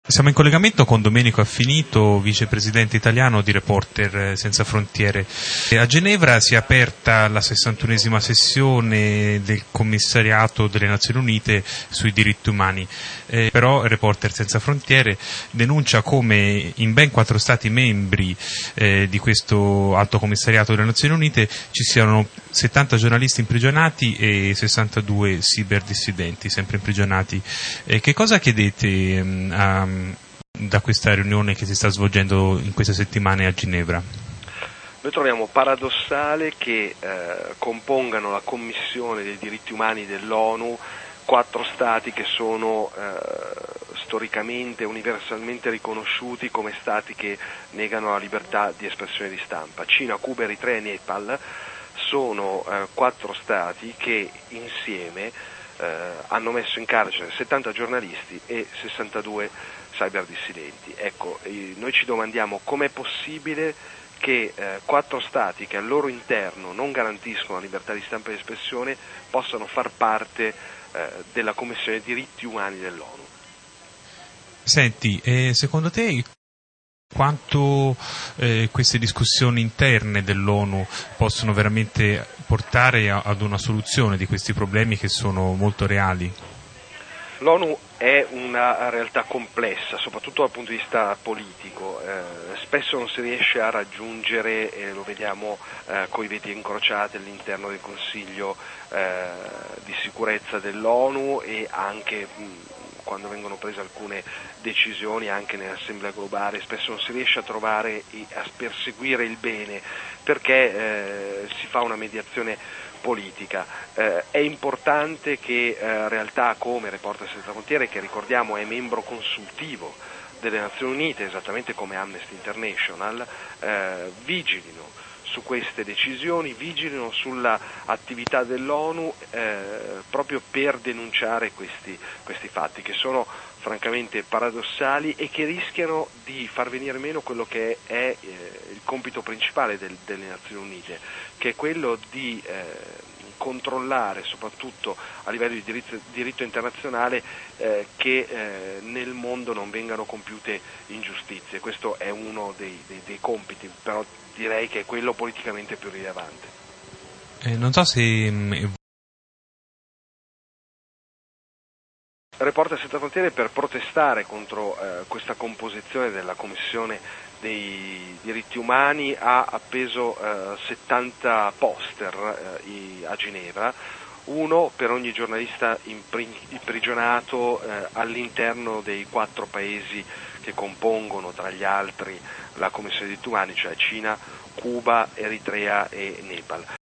Siamo in collegamento con Domenico Affinito, vicepresidente italiano di Reporter Senza Frontiere. A Ginevra si è aperta la 61esima sessione del Commissariato delle Nazioni Unite sui diritti umani, però Reporter Senza Frontiere denuncia come in ben 4 Stati membri di questo Alto Commissariato delle Nazioni Unite ci siano 70 giornalisti imprigionati e 62 cyberdissidenti sempre imprigionati. Che cosa chiedete da questa riunione che si sta svolgendo in queste settimane a Ginevra? Noi troviamo paradossale che compongano la Commissione dei diritti umani dell'ONU 4 stati che sono storicamente, universalmente riconosciuti come stati che negano la libertà di espressione di stampa. Cina, Cuba, Eritrea e Nepal sono 4 stati che insieme hanno messo in carcere 70 giornalisti e 62 cyberdissidenti. Ecco, noi ci domandiamo com'è possibile che 4 stati che al loro interno non garantiscono la libertà di stampa e di espressione possano far parte della Commissione dei diritti umani dell'ONU. Senti, secondo te quanto queste discussioni interne dell'ONU possono veramente portare ad una soluzione di questi problemi che sono molto reali? L'ONU è una realtà complessa, soprattutto dal punto di vista politico, spesso non si riesce a raggiungere, lo vediamo coi veti incrociati all'interno del Consiglio di sicurezza dell'ONU e anche quando vengono prese alcune decisioni anche nell'Assemblea globale, spesso non si riesce a trovare e a perseguire il bene perché si fa una mediazione politica. È importante che realtà come Reporter Senza Frontiere, che ricordiamo è membro consultivo delle Nazioni Unite, esattamente come Amnesty International, vigilino su queste decisioni, vigilino sulla attività dell'ONU proprio per denunciare questi fatti che sono francamente paradossali e che rischiano di far venire meno quello che è il compito principale delle Nazioni Unite, che è quello di controllare soprattutto a livello di diritto internazionale che nel mondo non vengano compiute ingiustizie. Questo è uno dei compiti, però direi che è quello politicamente più rilevante. Non so se Reporter Senza Frontiere, per protestare contro questa composizione della Commissione dei diritti umani, ha appeso 70 poster a Ginevra, uno per ogni giornalista imprigionato all'interno dei 4 paesi che compongono tra gli altri la Commissione dei diritti umani, cioè Cina, Cuba, Eritrea e Nepal.